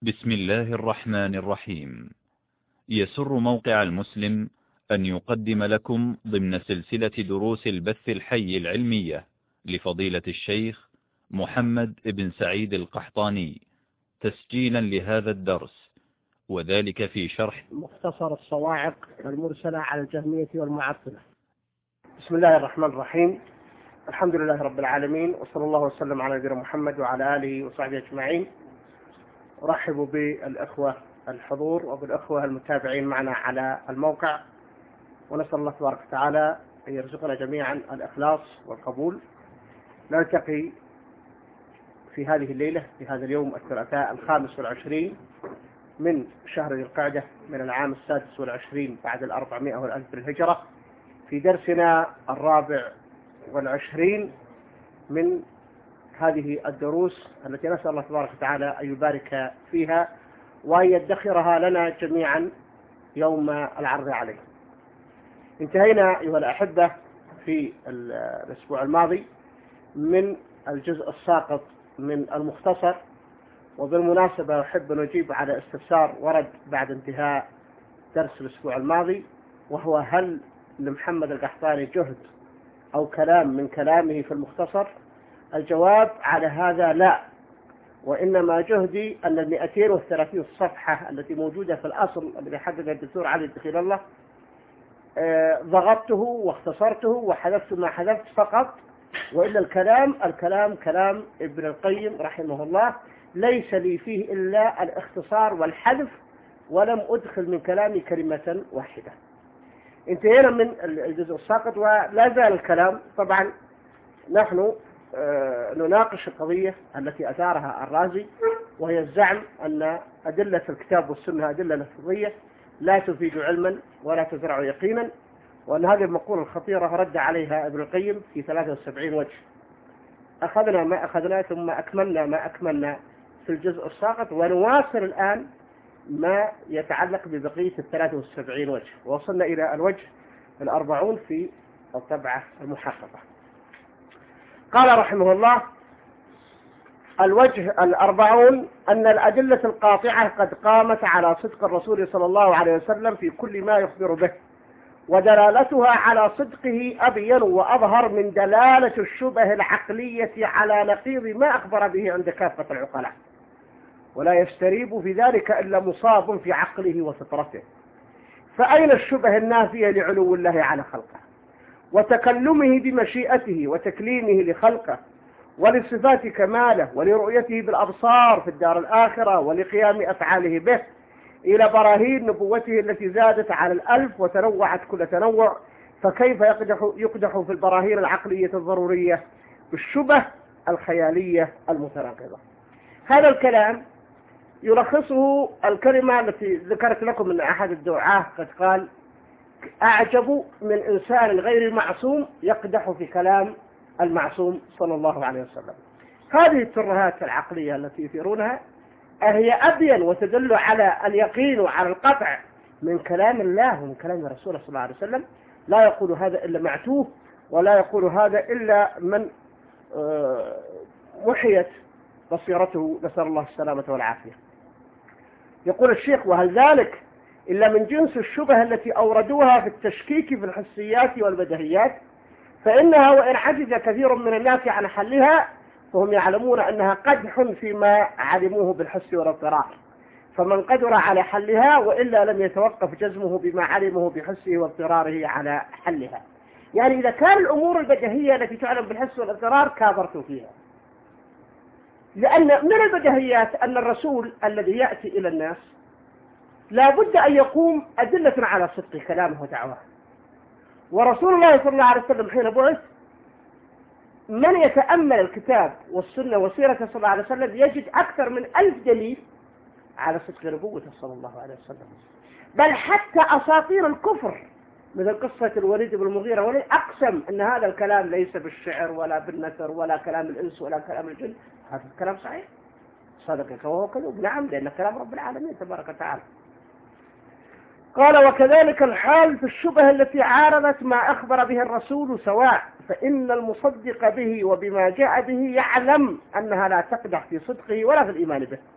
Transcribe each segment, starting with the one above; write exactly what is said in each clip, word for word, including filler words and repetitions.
بسم الله الرحمن الرحيم. يسر موقع المسلم أن يقدم لكم ضمن سلسلة دروس البث الحي العلمية لفضيلة الشيخ محمد بن سعيد القحطاني تسجيلا لهذا الدرس، وذلك في شرح مختصر الصواعق المرسلة على الجهمية والمعطلة. بسم الله الرحمن الرحيم. الحمد لله رب العالمين، وصلى الله وسلم على نبينا محمد وعلى آله وصحبه أجمعين. أرحب بالأخوة الحضور وبالأخوة المتابعين معنا على الموقع، ونسأل الله تبارك وتعالى أن يرزقنا جميعا الإخلاص والقبول. نلتقي في هذه الليلة في هذا اليوم الثلاثاء الخامس والعشرين من شهر ذي القعدة من العام السادس والعشرين بعد الأربعمائة والألف بالهجرة، في درسنا الرابع والعشرين من هذه الدروس التي نسأل الله تبارك وتعالى أن يبارك فيها وأن يدخرها لنا جميعا يوم العرض عليه. انتهينا أيها الأحبة في الأسبوع الماضي من الجزء الساقط من المختصر، وبالمناسبة أحب أن أجيب على استفسار ورد بعد انتهاء درس الأسبوع الماضي، وهو هل لمحمد القحطاني جهد أو كلام من كلامه في المختصر؟ الجواب على هذا لا، وإنما جهدي أن المئتين والثلاثين صفحة التي موجودة في الأصل الذي حددها الدكتور علي دخيل الله آه ضغطته واختصرته وحذفت ما حذفت فقط، وإلا الكلام الكلام كلام ابن القيم رحمه الله، ليس لي فيه إلا الاختصار والحذف، ولم أدخل من كلامي كلمة واحدة. انتهينا من الجزء الساقط ولا زال الكلام. طبعا نحن آه نناقش القضية التي أثارها الرازي، وهي الزعم أن أدلة الكتاب والسنة أدلة لفظية لا تفيد علما ولا تزرع يقينا، وأن هذه المقولة الخطيرة رد عليها ابن القيم في ثلاثة وسبعين وجه. أخذنا ما أخذنا ثم أكملنا ما أكملنا في الجزء الساقط، ونواصل الآن ما يتعلق ببقية الثلاثة والسبعين وجه، ووصلنا إلى الوجه الأربعون في الطبعة المحققة. قال رحمه الله: الوجه الأربعون أن الأدلة القاطعة قد قامت على صدق الرسول صلى الله عليه وسلم في كل ما يخبر به، ودلالتها على صدقه أبين وأظهر من دلالة الشبه العقلية على نقيض ما أخبر به عند كافة العقلاء، ولا يستريب في ذلك إلا مصاب في عقله وفطرته. فأين الشبه النافية لعلو الله على خلقه وتكلمه بمشيئته وتكليمه لخلقه ولصفات كماله ولرؤيته بالأبصار في الدار الآخرة ولقيام أفعاله به، إلى براهين نبوته التي زادت على الألف وتنوعت كل تنوع؟ فكيف يقدح, يقدح في البراهين العقلية الضرورية بالشبه الخيالية المتناقضة؟ هذا الكلام يلخصه الكلمة التي ذكرت لكم من أحد الدعاة، قد قال: أعجب من إنسان غير معصوم يقدح في كلام المعصوم صلى الله عليه وسلم. هذه الترهات العقلية التي يثيرونها هي أبين وتدل على اليقين وعلى القطع من كلام الله ومن كلام رسوله صلى الله عليه وسلم. لا يقول هذا إلا معتوه، ولا يقول هذا إلا من محيت بصيرته، نسأل الله السلامة والعافية. يقول الشيخ: وهل ذلك إلا من جنس الشبه التي أوردوها في التشكيك في الحسيات والبدهيات، فإنها وإن عجز كثير من الناس عن حلها فهم يعلمون أنها قدح فيما علموه بالحس والاضطرار، فمن قدر على حلها وإلا لم يتوقف جزمه بما علمه بحسه واضطراره على حلها. يعني إذا كان الأمور البدهية التي تعلم بالحس والاضطرار كابرتوا فيها، لأن من البدهيات أن الرسول الذي يأتي إلى الناس لا بد أن يقوم أدلة على صدق كلامه ودعواه، ورسول الله صلى الله عليه وسلم حين بعث من يتأمل الكتاب والسنة وسيرته صلى الله عليه وسلم يجد أكثر من ألف دليل على صدق نبوته صلى الله عليه وسلم، بل حتى أساطير الكفر مثل قصة الوليد بن المغيرة ولي أقسم أن هذا الكلام ليس بالشعر ولا بالنثر ولا كلام الإنس ولا كلام الجن، هذا الكلام صحيح صدقك وهو كذوب. نعم، لأن كلام رب العالمين تبارك وتعالى. قال: وكذلك الحال في الشبه التي عارضت ما أخبر به الرسول سواء، فإن المصدق به وبما جاء به يعلم أنها لا تقدح في صدقه ولا في الإيمان به،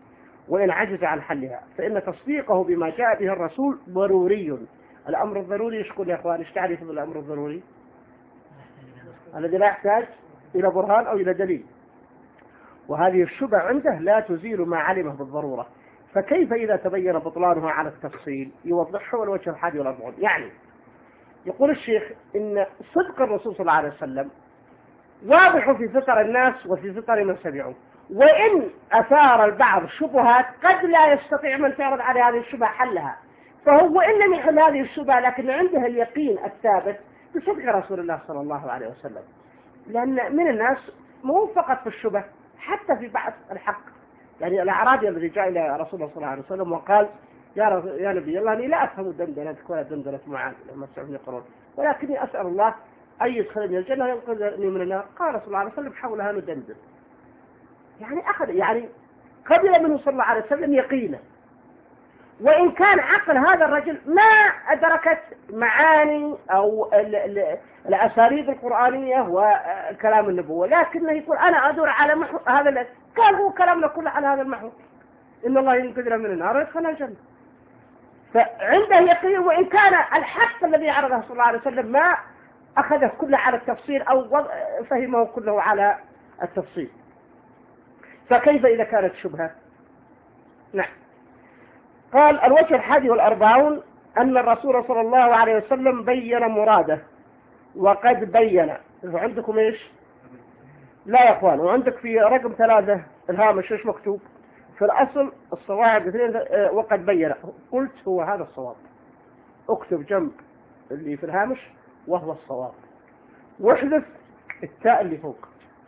وإن عجز عن حلها، فإن تصديقه بما جاء به الرسول ضروري. الأمر الضروري يشكل يا أخوان، ايش تعريف بالأمر الضروري؟ الذي لا يحتاج إلى برهان أو إلى دليل، وهذه الشبهة عنده لا تزيل ما علمه بالضرورة، فكيف إذا تبين بطلانها على التفصيل؟ يوضحه الوجه الحادي والأربعون. يعني يقول الشيخ إن صدق الرسول صلى الله عليه وسلم واضح في فطر الناس وفي فطر من سمعوا، وإن أثار البعض شبهات قد لا يستطيع من تعرض على هذه الشبهة حلها، فهو إن لم يحل هذه الشبهة لكن عنده اليقين الثابت بصدق رسول الله صلى الله عليه وسلم. لأن من الناس مو فقط في الشبه، حتى في بعض الحق. يعني الأعرابي الذي جاء إلى رسول الله صلى الله عليه وسلم وقال يا, يا نبي الله أني لا أفهم دندنتك ولا دندنة معاذ لما تسمعني يقرون، ولكني أسأل الله أن يدخلني الجنة وينقذني من النار. قال صلى الله عليه وسلم حولها ندندن. يعني أخذ يعني قبل منه صلى الله عليه وسلم يقينه، وإن كان عقل هذا الرجل ما أدركت معاني أو الأساليب القرآنية وكلام النبوة، لكنه يقول أنا أدور على محو هذا. قال هو كلامنا كله على هذا المحو، إن الله ينقذنا من النار ويدخلنا الجنة. فعنده يقين، وإن كان الحق الذي عرضه صلى الله عليه وسلم ما أخذه كله على التفصيل أو فهمه كله على التفصيل، فكيف إذا كانت شبهة؟ نعم. قال الوجه الحادي والأربعون أن الرسول صلى الله عليه وسلم بين مراده وقد بين. عندكم إيش؟ لا يا أخوان، وعندك في رقم ثلاثة الهامش إيش مكتوب؟ في الأصل الصواعد اثنين وقد بين. قلت هو هذا الصواب، اكتب جنب اللي في الهامش وهو الصواب، واحذف التاء اللي فوق.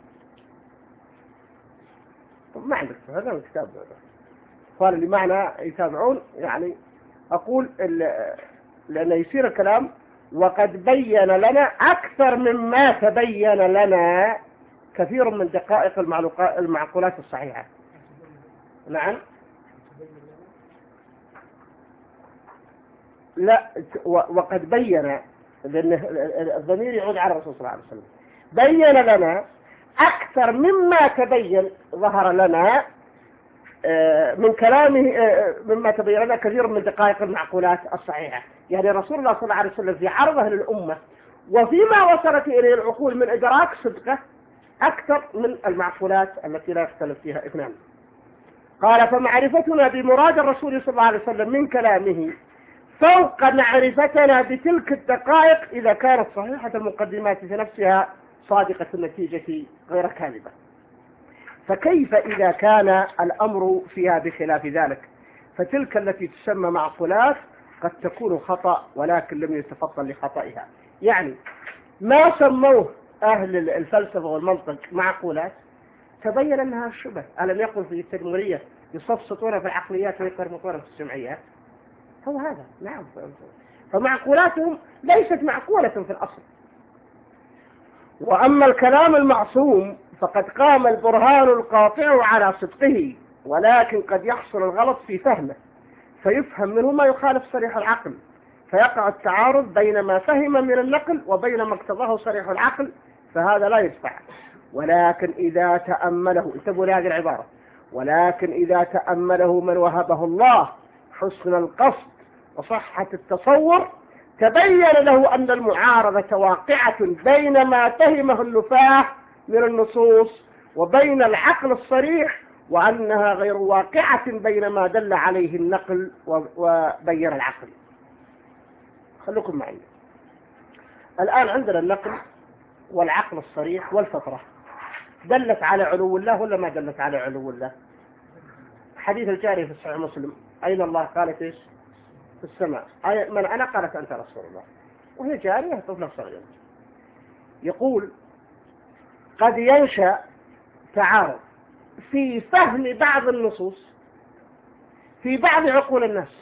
طب ما عندك هذا الكتاب قال اللي معنا يتابعون. يعني أقول لأنه يصير الكلام وقد بين لنا أكثر مما تبين لنا كثير من دقائق المعقولات الصحيحة. نعم. لا، وقد بين، لأن الضمير يعود على الرسول صلى الله عليه وسلم. بين لنا أكثر مما تبين ظهر لنا من كلامه، مما تبين لنا كثير من دقائق المعقولات الصحيحة. يعني رسول الله صلى الله عليه وسلم في عرضه للأمة وفيما وصلت إليه العقول من إدراك صدقه أكثر من المعقولات التي لا يختلف فيها اثنان. قال فمعرفتنا بمراد الرسول صلى الله عليه وسلم من كلامه فوق معرفتنا بتلك الدقائق إذا كانت صحيحة المقدمات في نفسها صادقة النتيجة غير كاذبة. فكيف إذا كان الأمر فيها بخلاف ذلك؟ فتلك التي تسمى معقولات قد تكون خطأ ولكن لم يتفضل لخطئها. يعني ما سموه أهل الفلسفة والمنطق معقولات تبين أنها شبه. ألم يقل في التدمرية يصفصطون في العقليات ويقرمطون في السمعيات؟ هو هذا. نعم. فمعقولاتهم ليست معقولة في الأصل. وأما الكلام المعصوم فقد قام البرهان القاطع على صدقه، ولكن قد يحصل الغلط في فهمه فيفهم منه ما يخالف صريح العقل، فيقع التعارض بين ما فهم من النقل وبين ما اقتضاه صريح العقل، فهذا لا يدفع. ولكن إذا تأمله، انتبهوا لهذه العبارة، ولكن إذا تأمله من وهبه الله حسن القصد وصحة التصور تبين له أن المعارضة واقعة بين ما فهمه النفاة من النصوص وبين العقل الصريح، وأنها غير واقعة بين ما دل عليه النقل وبين العقل. خلوكم معي. الآن عندنا النقل والعقل الصريح والفطرة دلت على علو الله ولا ما دلت على علو الله؟ حديث الجارية في صحيح مسلم أين الله؟ قالت إيش؟ في السماء. من أنا؟ قالت أنت رسول الله، وهي جارية طفلة صغيرة. يقول قد ينشأ تعارض في فهم بعض النصوص في بعض عقول الناس،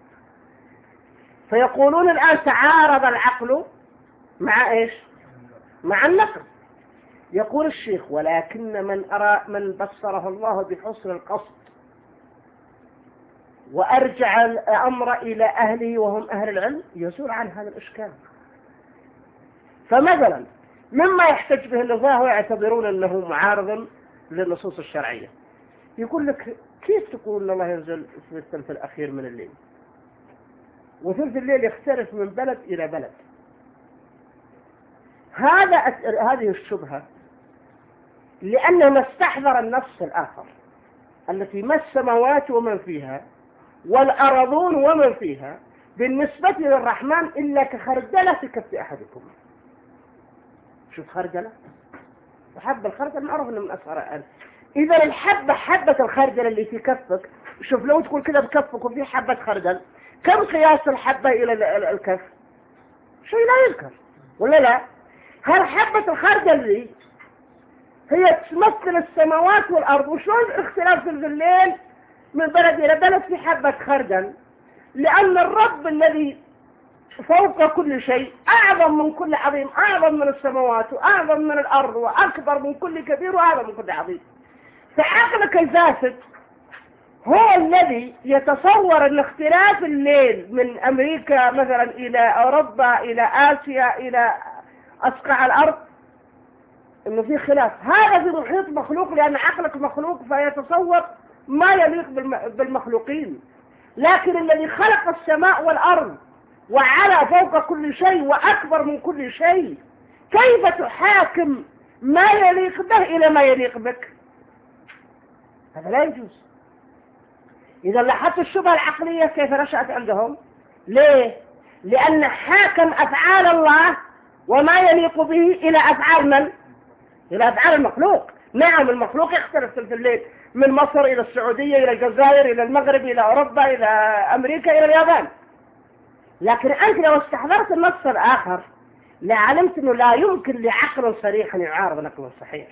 فيقولون الآن تعارض العقل مع إيش؟ مع النقل. يقول الشيخ ولكن من أرى من بصره الله بحسن القصد وأرجع الأمر إلى أهله وهم أهل العلم يزول عن هذا الإشكال. فمثلا مما يحتج به النظام ويعتبرون أنه معارض للنصوص الشرعية، يقول لك كيف تقول الله ينزل في الثلث الأخير من الليل، وثلث الليل يختلف من بلد إلى بلد؟ هذا هذه الشبهة لأنه ما استحضر النص الآخر التي ما السماوات ومن فيها والأرضون ومن فيها بالنسبة للرحمن إلا كخردلة في كف أحدكم. شوف خردلة وحب الخردل معروف إنه من أصغر الأرض. إذا الحبة حبة الخردل اللي في كفك، شوف لو تقول كذا بكفك وفي حبة خردل، كم قياس الحبة إلى الكف؟ شيء لا يذكر ولا لا؟ هل حبة الخردل دي هي تمثل السماوات والأرض؟ وشلون اختلاف في الليل من بلد إلى بلد في حبة خردل؟ لأن الرب الذي فوق كل شيء أعظم من كل عظيم، أعظم من السماوات وأعظم من الأرض وأكبر من كل كبير وأعظم من كل عظيم. فعقلك الفاسد هو الذي يتصور أن اختلاف الليل من أمريكا مثلا إلى أوروبا إلى آسيا إلى أصقاع الأرض إنه في خلاف. هذا في محيط مخلوق، لأن عقلك مخلوق فيتصور ما يليق بالمخلوقين. لكن الذي خلق السماء والأرض وعلى فوق كل شيء وأكبر من كل شيء، كيف تحاكم ما يليق به إلى ما يليق بك؟ هذا لا يجوز. إذا لاحظت الشبهة العقلية كيف نشأت عندهم؟ ليه؟ لأن حاكم أفعال الله وما يليق به إلى أفعال من؟ إلى أفعال المخلوق. نعم المخلوق يختلف في الليل من مصر إلى السعودية إلى الجزائر إلى المغرب إلى أوروبا إلى أمريكا إلى اليابان، لكن أنت لو استحضرت النص الآخر لعلمت أنه لا يمكن لعقل صريح أن يعارض نقل صحيح.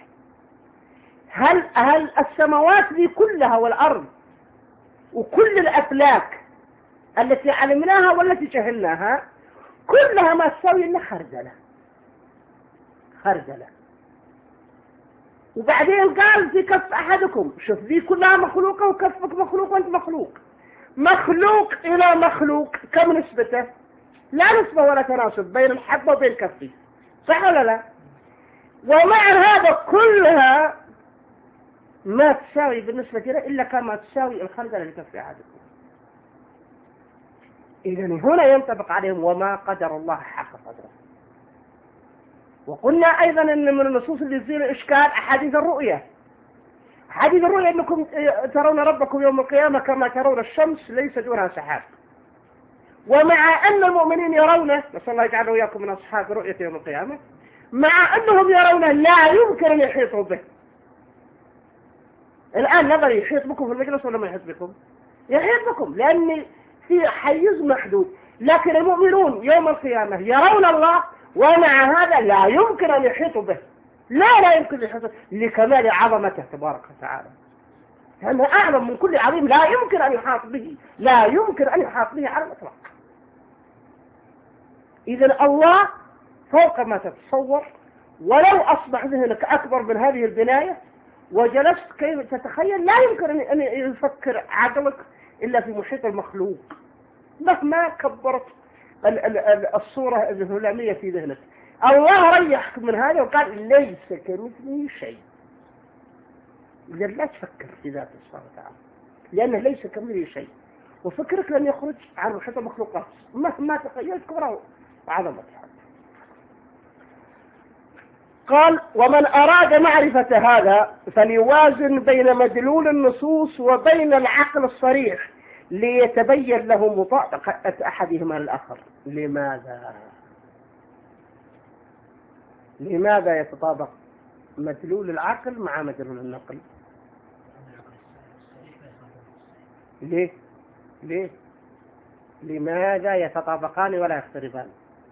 هل هل السماوات دي كلها والأرض وكل الأفلاك التي علمناها والتي جهلناها كلها ما تساوي إلا خردلة خردلة. وبعدين قال في كف أحدكم، شوف دي كلها مخلوقة وكفك مخلوق وأنت مخلوق. مخلوق إلى مخلوق كم نسبته؟ لا نسبة ولا تناسب بين الحبة وبين كفي، صح ولا لا؟ ومع هذا كلها ما تساوي بالنسبة لها إلا كما تساوي الخردلة اللي كف أحدكم. إذن هنا ينطبق عليهم وما قدر الله حق قدره. وقلنا أيضا أن من النصوص اللي تزيل الإشكال أحاديث الرؤية. حديث الرؤيا أنكم ترون ربكم يوم القيامة كما ترون الشمس ليس دونها سحاب. ومع أن المؤمنين يرونه، نسأل الله يجعله وإياكم من أصحاب رؤية يوم القيامة، مع أنهم يرونه لا يمكن أن يحيطوا به. الآن نظر يحيط بكم في المجلس ولا ما يحيط بكم؟ يحيط بكم لأن في حيز محدود. لكن المؤمنون يوم القيامة يرون الله ومع هذا لا يمكن أن يحيطوا به. لا لا يمكن أن يحيطوا لكمال عظمته تبارك وتعالى، لأنه أعظم من كل عظيم لا يمكن أن يحاط به، لا يمكن أن يحاط به على الإطلاق. إذن الله فوق ما تتصور. ولو أصبح ذهنك أكبر من هذه البناية وجلست كيف تتخيل، لا يمكن أن يفكر عقلك إلا في محيط المخلوق مهما كبرت الصورة الهلامية في ذهنك. الله ريحك من هذا وقال ليس كمثله شيء. إذا لا تفكر في ذات سبحانه وتعالى لأنه ليس كمثله شيء، وفكرك لن يخرج عن محيط المخلوقات مهما تخيلت كبره وعظمتها. قال ومن أراد معرفة هذا فليوازن بين مدلول النصوص وبين العقل الصريح ليتبين له مطابقة أحدهما الآخر. لماذا؟ لماذا يتطابق مدلول العقل مع مدلول النقل؟ ليه؟ ليه؟ لماذا يتطابقان ولا يختلفان؟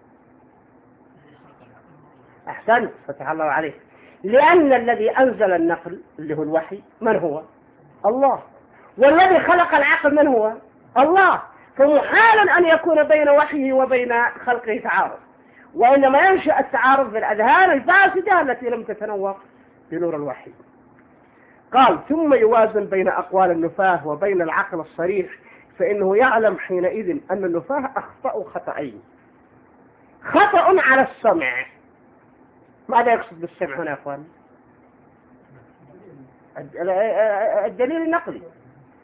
أحسنت، فتح الله عليك. لأن الذي أنزل النقل اللي هو الوحي من هو؟ الله. والذي خلق العقل من هو؟ الله. فمحال أن يكون بين وحيه وبين خلقه تعارض، وإنما ينشأ التعارض في الأذهان الفاسدة التي لم تتنور بنور الوحي. قال ثم يوازن بين أقوال النفاة وبين العقل الصريح، فإنه يعلم حينئذ أن النفاة أخطأوا خطأين. خطأ على السمع. ماذا يقصد بالسمع هنا يا أخوان؟ الدليل النقلي.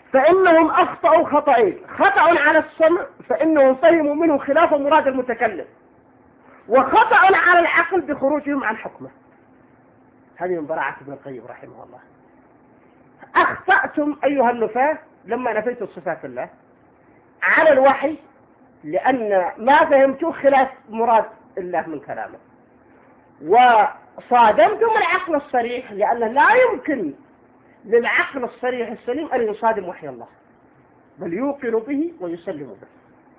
فإنهم أخطأوا خطأين: خطأ على السمع فإنهم فهموا منه خلاف مراد المتكلم، وخطأ على العقل بخروجهم عن حكمه. هذه من براعة ابن القيم رحمه الله. أخطأتم أيها النفاة لما نفيتوا صفات الله على الوحي، لأن ما فهمتوا خلاف مراد الله من كلامه، وصادمتم العقل الصريح، لأن لا يمكن للعقل الصريح السليم أن يصادم وحي الله، بل يوقن به ويسلم به.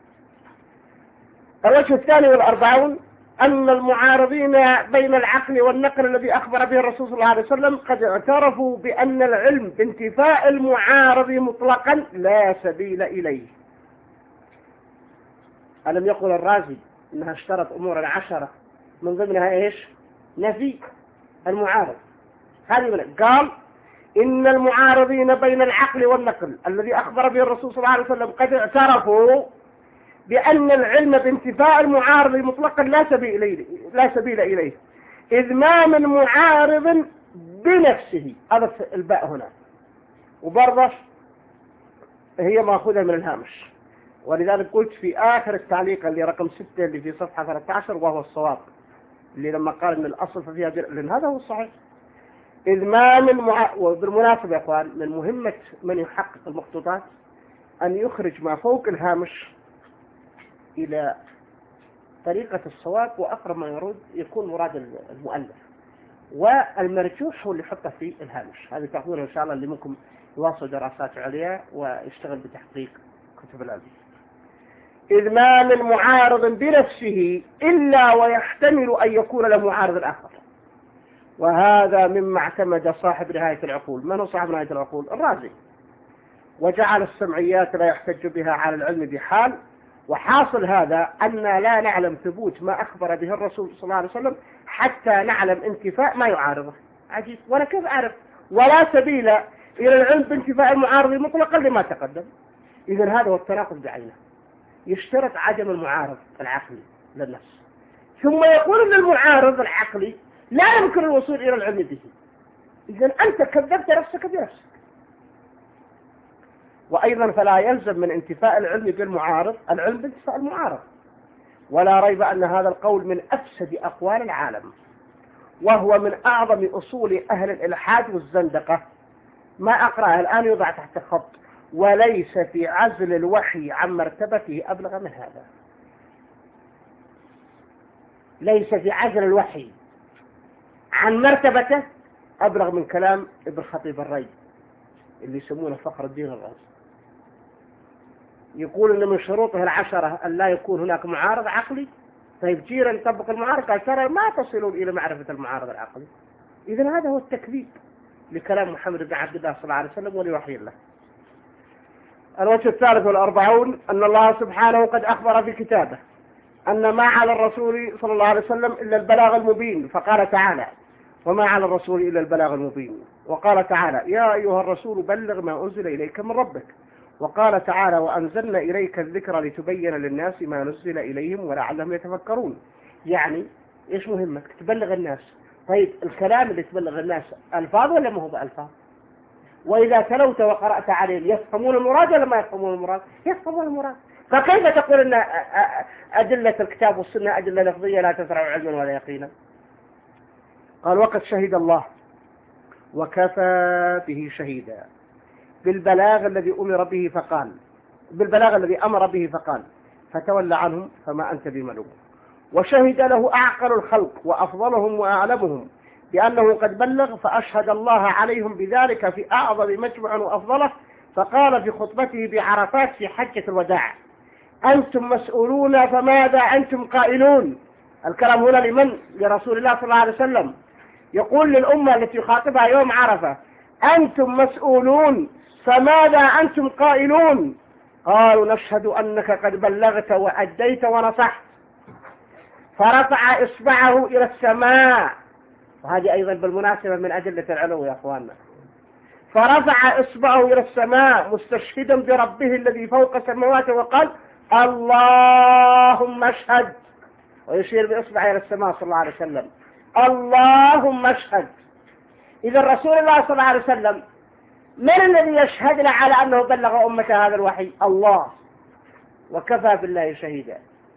الوجه الثاني والأربعون: أن المعارضين بين العقل والنقل الذي أخبر به الرسول صلى الله عليه وسلم قد اعترفوا بأن العلم بانتفاء المعارض مطلقا لا سبيل إليه. ألم يقل الرازي إنها اشترط أمور العشرة من ضمنها إيش؟ نفي المعارض. هذه قال: إن المعارضين بين العقل والنقل الذي أخبر به الرسول صلى الله عليه وسلم قد اعترفوا بأن العلم بانتفاء المعارض مطلقا لا سبيل إليه، لا سبيل إليه إذ ما من معارض بنفسه. هذا الباء هنا، وبرضه هي مأخوذة من الهامش، ولذلك قلت في آخر التعليق اللي رقم ستة اللي في صفحة ثلاثة عشر وهو الصواب، اللي لما قال إن الأصل ففيها جر... لأن هذا هو الصحيح. إذ ما من مع... وبالمناسبة يا أخوان، من مهمة من يحقق المخطوطات أن يخرج ما فوق الهامش إلى طريقة الصواب، وأقرب ما يرد يكون مراد المؤلف، والمرجوح هو اللي يحطه في الهامش. هذه تأخذونها إن شاء الله اللي منكم يواصل دراسات عليا ويشتغل بتحقيق كتب العلم. إذ ما من معارض بنفسه إلا ويحتمل أن يكون له معارض آخر، وهذا مما اعتمد صاحب نهاية العقول. من هو صاحب نهاية العقول؟ الرازي. وجعل السمعيات لا يحتج بها على العلم بحال. وحاصل هذا أن لا نعلم ثبوت ما أخبر به الرسول صلى الله عليه وسلم حتى نعلم انتفاء ما يعارضه. عجيب. ولا كيف أعرف؟ ولا سبيل إلى العلم بانتفاء المعارض مطلقا لما تقدم. إذن هذا هو التناقض بعينه. يشترط عدم المعارض العقلي للنفس، ثم يقول أن المعارض العقلي لا يمكن الوصول إلى العلم به. إذن أنت كذبت نفسك بنفسك. وأيضا فلا يلزم من انتفاء العلم بالمعارض العلم بانتفاء المعارض. ولا ريب أن هذا القول من أفسد أقوال العالم، وهو من أعظم أصول أهل الإلحاد والزندقة. ما أقرأه الآن يوضع تحت خط: وليس في عزل الوحي عن مرتبته أبلغ من هذا. ليس في عزل الوحي عن مرتبته أبلغ من كلام ابن خطيب الري اللي يسمونه فخر الدين الرازي. يقول إن من شروطه العشرة أن لا يكون هناك معارض عقلي. طيب جيرا نطبق المعارض، قال ترى ما تصلون إلى معرفة المعارض العقلي. إذن هذا هو التكذيب لكلام محمد بن عبد الله صلى الله عليه وسلم ولوحي الله. الوجه الثالث والأربعون: أن الله سبحانه قد أخبر في كتابه أن ما على الرسول صلى الله عليه وسلم إلا البلاغ المبين، فقال تعالى: وما على الرسول إلا البلاغ المبين. وقال تعالى: يا أيها الرسول بلغ ما أنزل إليك من ربك. وقال تعالى: وأنزلنا إليك الذكر لتبين للناس ما نزل إليهم ولعلهم يتفكرون. يعني إيش مهمك؟ تبلغ الناس. طيب الكلام اللي تبلغ الناس ألفاظ ولا ما هو بألفاظ؟ وإذا تلوت وقرأت عليهم يفهمون المراد ولا ما يفهمون المراد؟ يفهمون المراد. فكيف تقول أن أدلة الكتاب والسنة أدلة لفظية لا تزرع علما ولا يقينا؟ قال: وقد شهد الله وكفى به شهيدا بالبلاغ الذي أمر به فقال بالبلاغ الذي أمر به فقال فتولى عنهم فما أنت بملوم. وشهد له أعقل الخلق وأفضلهم وأعلمهم بأنه قد بلغ، فأشهد الله عليهم بذلك في أعظم مجمع وأفضله. فقال في خطبته بعرفات في حجة الوداع: أنتم مسؤولون فماذا أنتم قائلون؟ الكلام هنا لمن؟ لرسول الله صلى الله عليه وسلم. يقول للأمة التي يخاطبها يوم عرفة: أنتم مسؤولون فماذا أنتم قائلون؟ قالوا: نشهد أنك قد بلغت وأديت ونصحت. فرفع إصبعه إلى السماء، وهذه أيضا بالمناسبة من أدلة العلو يا أخواننا. فرفع إصبعه إلى السماء مستشهدا بربه الذي فوق السماوات وقال: اللهم اشهد. ويشير بإصبعه إلى السماء صلى الله عليه وسلم: اللهم اشهد. إذا رسول الله صلى الله عليه وسلم من الذي يشهد له على أنه بلغ أمة هذا الوحي؟ الله، وكفى بالله شهيدا.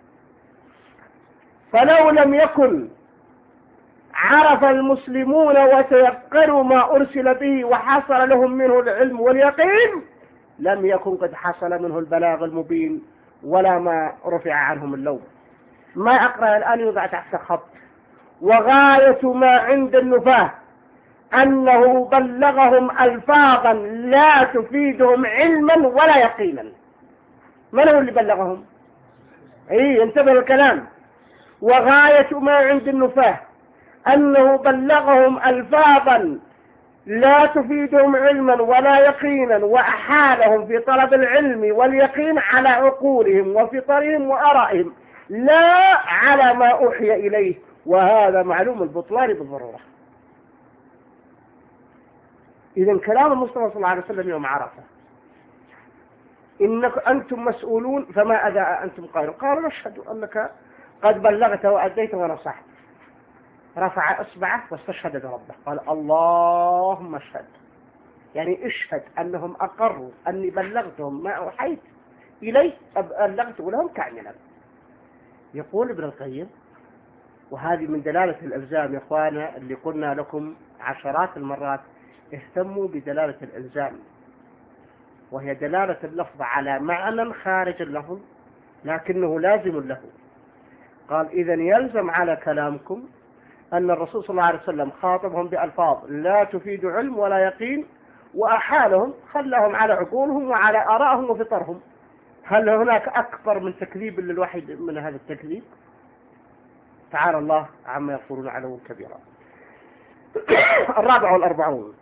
فلو لم يكن عرف المسلمون وتيقنوا ما أرسل به وحصل لهم منه العلم واليقين لم يكن قد حصل منه البلاغ المبين ولا ما رفع عنهم اللوم. ما أقرأ الآن يوضع تحت خط. وغاية ما عند النفاة أنه بلغهم ألفاظا لا تفيدهم علما ولا يقينا. من هو اللي بلغهم؟ اي انتبه الكلام. وغاية ما عند النفاة أنه بلغهم ألفاظا لا تفيدهم علما ولا يقينا، وأحالهم في طلب العلم واليقين على عقولهم وفطرهم وآرائهم لا على ما أوحي إليه، وهذا معلوم البطلان بالضرورة. إذن كلام المصطفى صلى الله عليه وسلم يوم عرفة إنك أنتم مسؤولون فما أذى أنتم قالوا قالوا نشهد أنك قد بلغت وأديت ونصحت. رفع إصبعه واستشهد بربه قال اللهم اشهد، يعني اشهد أنهم أقروا أني بلغتهم ما أوحيت إليه بلغته لهم كاملا. يقول ابن القيم، وهذه من دلالة الإلزام يا إخوانا اللي قلنا لكم عشرات المرات اهتموا بدلالة الإلزام، وهي دلالة اللفظ على معنى خارج اللفظ لكنه لازم له. قال إذن يلزم على كلامكم أن الرسول صلى الله عليه وسلم خاطبهم بألفاظ لا تفيد علم ولا يقين، وأحالهم خلاهم على عقولهم وعلى آرائهم وفطرهم. هل هناك أكبر من تكذيب للوحي من هذا التكذيب؟ تعالى الله عما يقولون علوا كبيرا. الرابع والأربعون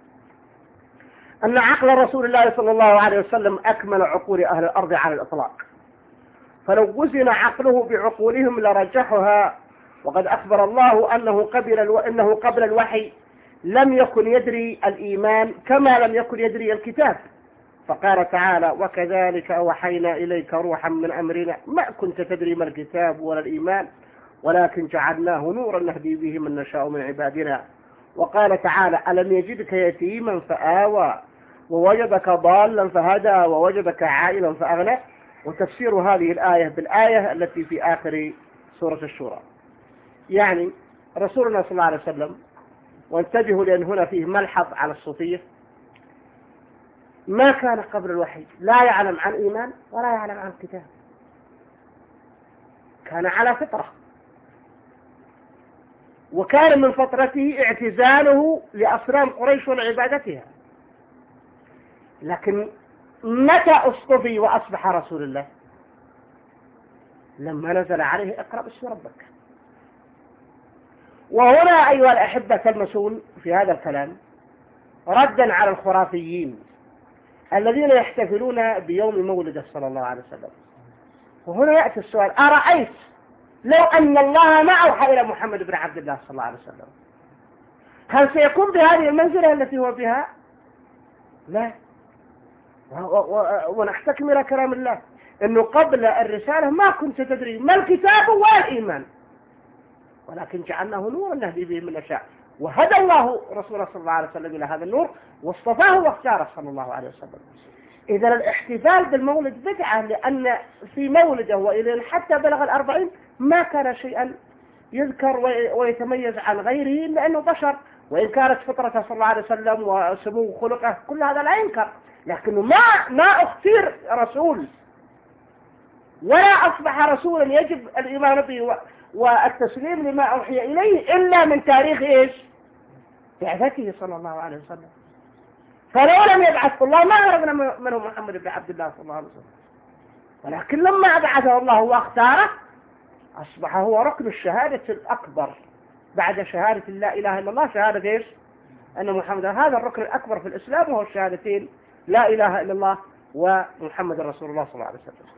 أن عقل رسول الله صلى الله عليه وسلم أكمل عقول أهل الأرض على الإطلاق، فلو وزن عقله بعقولهم لرجحها. وقد أخبر الله أنه قبل الو... أنه قبل الوحي لم يكن يدري الإيمان كما لم يكن يدري الكتاب، فقال تعالى وكذلك أوحينا إليك روحا من أمرنا ما كنت تدري ما الكتاب ولا الإيمان ولكن جعلناه نورا نهدي به من نشاء من عبادنا. وقال تعالى ألم يجدك يتيما فآوى ووجدك ضالا فهدى ووجدك عائلا فأغنى. وتفسير هذه الآية بالآية التي في آخر سورة الشورى. يعني رسولنا صلى الله عليه وسلم، وانتبهوا لأن هنا فيه ملحظ على الصوفية، ما كان قبل الوحي لا يعلم عن إيمان ولا يعلم عن كتاب، كان على فطرة، وكان من فترته اعتزاله لأصنام قريش وعبادتها. لكن متى اصطفي وأصبح رسول الله؟ لما نزل عليه اقرأ باسم ربك. وهنا أيها الأحبة تلمسون في هذا الكلام ردا على الخرافيين الذين يحتفلون بيوم مولده صلى الله عليه وسلم. وهنا يأتي السؤال أرأيت لو أن الله ما أوحى إلى محمد بن عبد الله صلى الله عليه وسلم هل سيكون بهذه المنزلة التي هو بها؟ لا. ونحتكم إلى كلام الله أنه قبل الرسالة ما كنت تدري ما الكتاب ولا الإيمان ولكن جعلناه نورا نهدي به من نشاء. وهدى الله رسوله صلى الله عليه وسلم إلى هذا النور واصطفاه واختاره صلى الله عليه وسلم. إذا الاحتفال بالمولد بدعة، لأن في مولده وإلى حتى بلغ الأربعين ما كان شيئا يذكر ويتميز عن غيره لأنه بشر، وإن كانت فطرته صلى الله عليه وسلم وسمو خلقه كل هذا لا ينكر، لكنه ما ما اختير رسول ولا أصبح رسولا يجب الإيمان به والتسليم لما أوحي إليه إلا من تاريخ إيش؟ بعثته صلى الله عليه وسلم. فلو لم يبعث الله ما عرفنا من هو محمد بن عبد الله صلى الله عليه وسلم، ولكن لما بعثه الله واختاره أصبح هو ركن الشهادة الأكبر بعد شهادة لا إله إلا الله، شهادة إيش؟ أن محمد هذا الركن الأكبر في الإسلام، وهو الشهادتين لا إله إلا الله ومحمد رسول الله صلى الله عليه وسلم.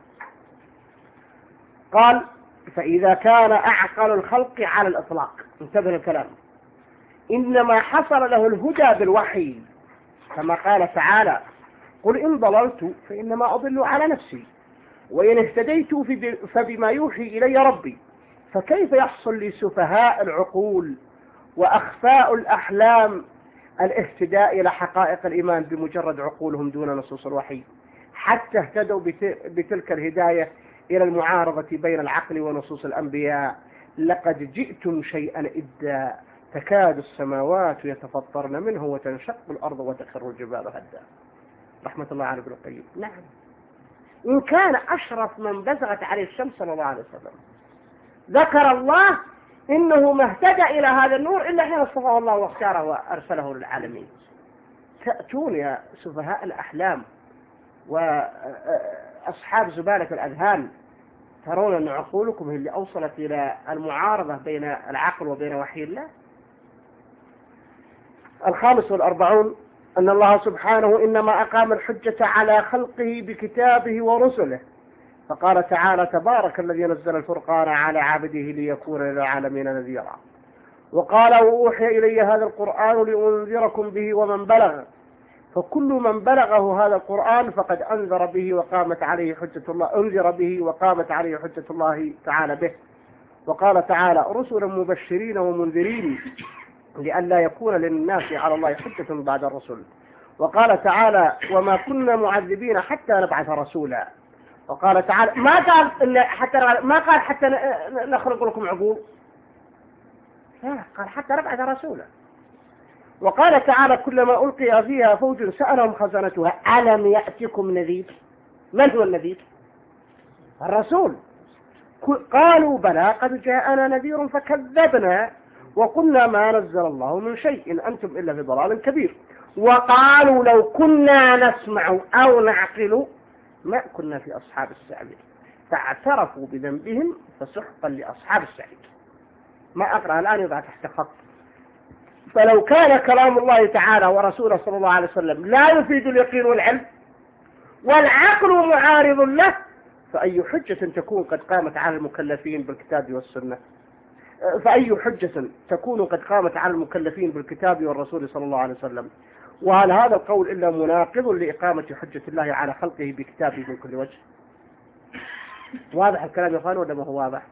قال فإذا كان أعقل الخلق على الإطلاق، انتبه الكلام، إنما حصل له الهدى بالوحي كما قال تعالى قل إن ضللت فإنما أضل على نفسي وإن اهتديت فبما يوحي إلي ربي فكيف يحصل لسفهاء العقول وأخفاء الأحلام الاهتداء إلى حقائق الإيمان بمجرد عقولهم دون نصوص الوحي، حتى اهتدوا بتلك الهداية إلى المعارضة بين العقل ونصوص الأنبياء. لقد جئتم شيئا إدا تكاد السماوات يتفطرن منه وتنشق الأرض وتخر الجبال هدا. رحمة الله على ابن القيم. نعم، إن كان أشرف من بزغت عليه الشمس صلى الله عليه وسلم ذكر الله إنه ما اهتدى إلى هذا النور إلا حين اصطفاه الله واختاره وأرسله للعالمين. تأتون يا سفهاء الأحلام وأصحاب زبالة الأذهان ترون أن عقولكم هي اللي أوصلت إلى المعارضة بين العقل وبين وحي الله. الخامس والأربعون أن الله سبحانه إنما أقام الحجة على خلقه بكتابه ورسله، فقال تعالى: تبارك الذي نزل الفرقان على عبده ليكون للعالمين نذيرا. وقال: وأوحي إلي هذا القرآن لأنذركم به ومن بلغ، فكل من بلغه هذا القرآن فقد أنذر به وقامت عليه حجة الله أنذر به وقامت عليه حجة الله تعالى به. وقال تعالى: رسلا مبشرين ومنذرين لئلا يكون للناس على الله حجة بعد الرسل. وقال تعالى: وما كنا معذبين حتى نبعث رسولا. وقال تعالى: ما قال إن حتى ما قال حتى نخلق لكم عقول، لا، قال حتى نبعث رسولا. وقال تعالى: كلما ألقي فيها فوج سألهم خزنتها ألم يأتكم نذير. من هو النذير؟ الرسول. قالوا: بلى قد جاءنا نذير فكذبنا وقلنا ما نزل الله من شيء إن أنتم إلا في ضلال كبير. وقالوا: لو كنا نسمع أو نعقل ما كنا في أصحاب السعير. فاعترفوا بذنبهم فسحقا لأصحاب السعير. ما أقرأ الآن يضع تحت خط. فلو كان كلام الله تعالى ورسوله صلى الله عليه وسلم لا يفيد اليقين والعلم والعقل معارض له، فأي حجة تكون قد قامت على المكلفين بالكتاب والسنة؟ فأي حجة تكون قد قامت على المكلفين بالكتاب والرسول صلى الله عليه وسلم؟ وهل هذا القول إلا مناقض لإقامة حجة الله على خلقه بكتابه من كل وجه؟ واضح الكلام يا اخوان ولا ما هو واضح؟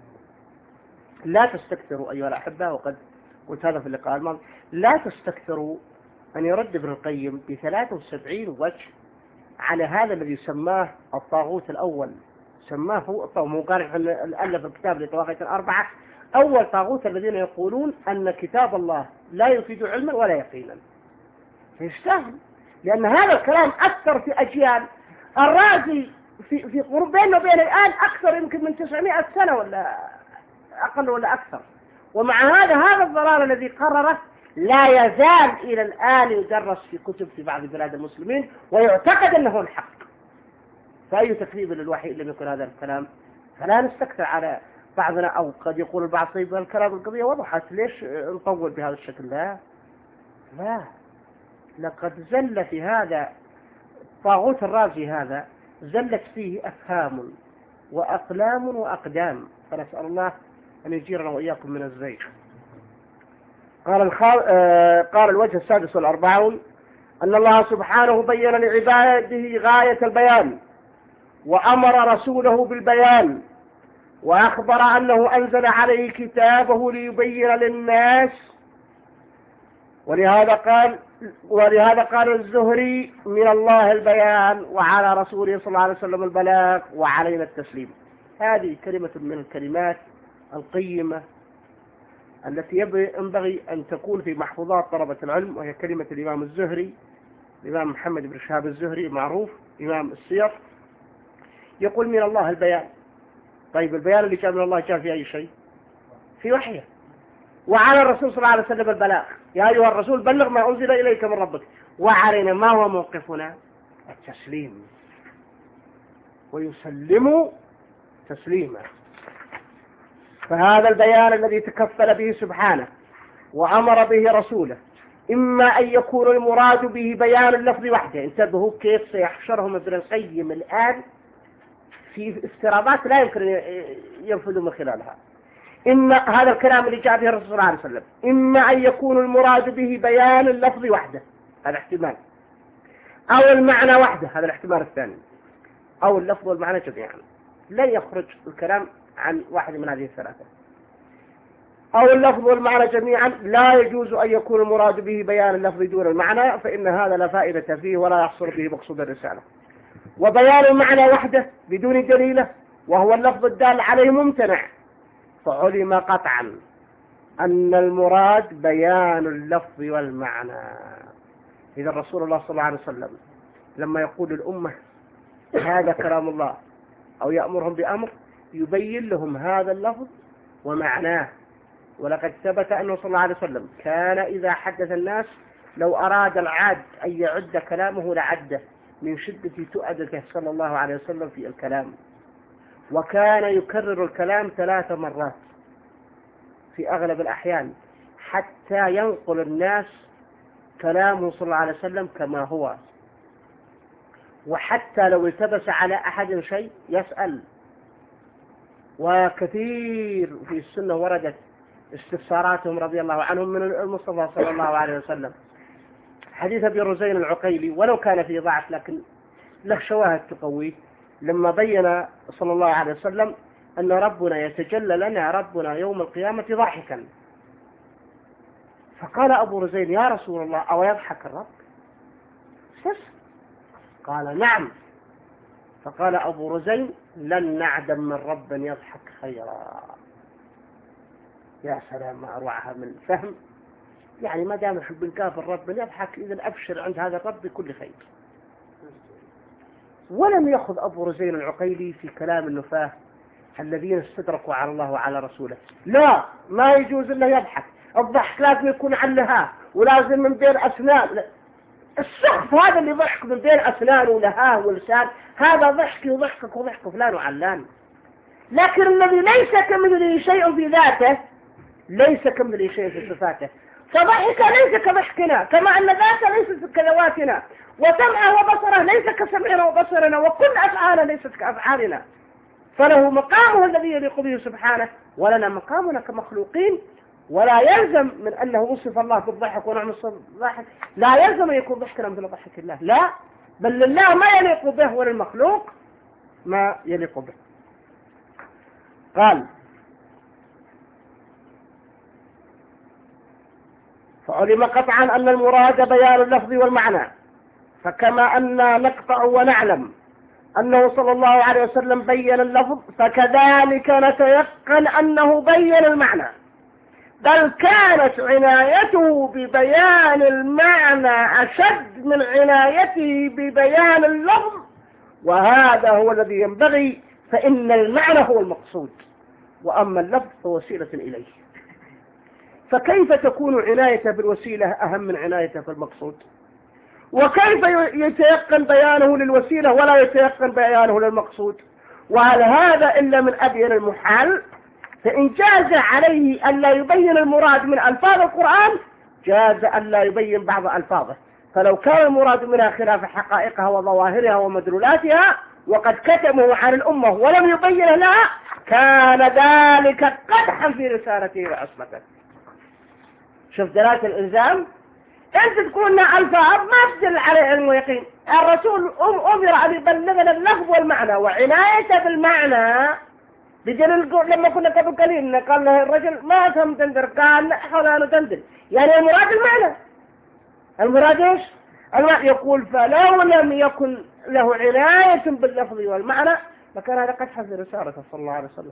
لا تستكثروا أيها الأحبة، وقد قلت هذا في اللقاء الماضي، لا تستكثروا أن يرد ابن القيم بثلاثة وسبعين وجه على هذا الذي سماه الطاغوت الأول. سماه هو الطاغوت، قال ألف الكتاب لطواغيت الأربعة. أول طاغوت الذين يقولون أن كتاب الله لا يفيد علما ولا يقينا. يستاهل، لأن هذا الكلام أثر في أجيال. الرازي في في قرب بيننا وبين الآن أكثر يمكن من تسعمائة سنة ولا أقل ولا أكثر، ومع هذا هذا الضلال الذي قرره لا يزال إلى الآن يدرس في كتب في بعض بلاد المسلمين ويعتقد أنه الحق. فأي تكذيب للوحي لم يكن هذا الكلام؟ فلا نستكثر على بعضنا. أو قد يقول البعض: طيب الكلام القضية وضحت، ليش نطول بهذا الشكل؟ لا لا، لقد زل في هذا طاغوت الرازي، هذا زلت فيه أفهام وأقلام وأقدام، فنسأل الله أن يجيرنا وإياكم من الزيغ. قال الخال... آه... قال الوجه السادس والأربعون أن الله سبحانه بين لعباده غاية البيان وأمر رسوله بالبيان، وأخبر أنه أنزل عليه كتابه ليبين للناس. ولهذا قال ولهذا قال الزهري: من الله البيان وعلى رسوله صلى الله عليه وسلم البلاغ وعلينا التسليم. هذه كلمة من الكلمات القيمة التي ينبغي أن تكون في محفوظات طلبة العلم، وهي كلمة الإمام الزهري، الإمام محمد بن شهاب الزهري معروف إمام السير، يقول: من الله البيان. طيب البيان اللي جاء من الله جاء في أي شيء؟ في وحيه. وعلى الرسول صلى الله عليه وسلم البلاغ: يا أيها الرسول بلغ ما أنزل إليك من ربك. وعلينا ما هو موقفنا؟ التسليم، ويسلم تسليما. فهذا البيان الذي تكفل به سبحانه وأمر به رسوله إما أن يكون المراد به بيان اللفظ وحده. انتبهوا كيف سيحشرهم ابن القيم الآن في افتراضات لا يمكن ينفذوا من خلالها. إما هذا الكلام اللي جاء به الرسول صلى الله عليه وسلم إما أن يكون المراد به بيان اللفظ وحده، هذا احتمال، أو المعنى وحده، هذا الاحتمال الثاني، أو اللفظ والمعنى جميعا. لا يخرج الكلام عن واحد من هذه الثلاثة. أو اللفظ والمعنى جميعا لا يجوز أن يكون المراد به بيان اللفظ دون المعنى، فإن هذا لا فائدة فيه ولا يحصل به مقصود الرسالة. وبيان المعنى وحده بدون دليله وهو اللفظ الدال عليه ممتنع، فعلم قطعا أن المراد بيان اللفظ والمعنى. إذا رسول الله صلى الله عليه وسلم لما يقول الأمة هذا كلام الله أو يأمرهم بأمر يبين لهم هذا اللفظ ومعناه. ولقد ثبت أنه صلى الله عليه وسلم كان إذا حدث الناس لو أراد العاد أن يعد كلامه لعده من شدة تؤدته صلى الله عليه وسلم في الكلام، وكان يكرر الكلام ثلاث مرات في أغلب الأحيان حتى ينقل الناس كلامه صلى الله عليه وسلم كما هو. وحتى لو التبس على أحد شيء يسأل. وكثير في السنة وردت استفساراتهم رضي الله عنهم من المصطفى صلى الله عليه وسلم. حديث ابي رزين العقيلي ولو كان فيه ضعف لكن له شواهد تقويه، لما بين صلى الله عليه وسلم أن ربنا يتجلى لنا ربنا يوم القيامة ضاحكا، فقال أبو رزين يا رسول الله أو يضحك الرب؟ قال نعم. فقال أبو رزين لن نعدم من رب يضحك خيرا. يا سلام ما أروعها من فهم. يعني ما دام نحب نكافر الرب يضحك إذا أبشر عند هذا الرب بكل خير. ولم يأخذ أبو رزين العقيلي في كلام النفاة الذين استدركوا على الله وعلى رسوله، لا ما يجوز إلا يضحك، الضحك لازم يكون علها ولازم من بين أسنان. السخف هذا اللي ضحك من بين أسنان ولهاه ولسان هذا ضحكي وضحكك وضحك فلان وعلان. لكن الذي ليس كمثله شيء في ذاته ليس كمثله شيء في صفاته، فضحك ليس كضحكنا كما أن ذاته ليست كذواتنا، وسمعه وبصره ليس كسمعنا وبصرنا، وكل أفعاله ليست كأفعالنا، فله مقامه الذي يليق به سبحانه ولنا مقامنا كمخلوقين. ولا يلزم من أنه وصف الله بالضحك ونعم الضحك لا يلزم أن يكون ضحكنا مثل ضحك الله، لا، بل لله ما يليق به وللمخلوق ما يليق به. قال فعلم قطعا أن المراد بيان اللفظ والمعنى، فكما أننا نقطع ونعلم أنه صلى الله عليه وسلم بين اللفظ فكذلك نتيقن أنه بين المعنى، بل كانت عنايته ببيان المعنى أشد من عنايته ببيان اللفظ، وهذا هو الذي ينبغي، فإن المعنى هو المقصود وأما اللفظ فوسيلة إليه. فكيف تكون عنايته بالوسيلة أهم من عنايته بالمقصود؟ وكيف يتيقن بيانه للوسيلة ولا يتيقن بيانه للمقصود؟ وهل هذا إلا من أبين المحال؟ فإن جاز عليه أن لا يبين المراد من ألفاظ القرآن جاز أن لا يبين بعض ألفاظه، فلو كان المراد منها خلاف حقائقها وظواهرها ومدلولاتها وقد كتمه عن الأمة ولم يبين لها كان ذلك قدحا في رسالته وعصمته. شوف دلالة الإلزام، أنت تقولنا ألفاظ ما تدل عليه علم ويقين. الرسول أمر أن يبلغنا اللفظ والمعنى وعنايته بالمعنى بدليل لما كنا قبل قليل قال له الرجل ما فهم دندر، قال نحن لا ندندن، يعني المراد المعنى. المراد ايش؟ المعنى. يقول فلو لم يكن له عناية باللفظ والمعنى لكان هذا قدحا في رسالته صلى الله عليه وسلم.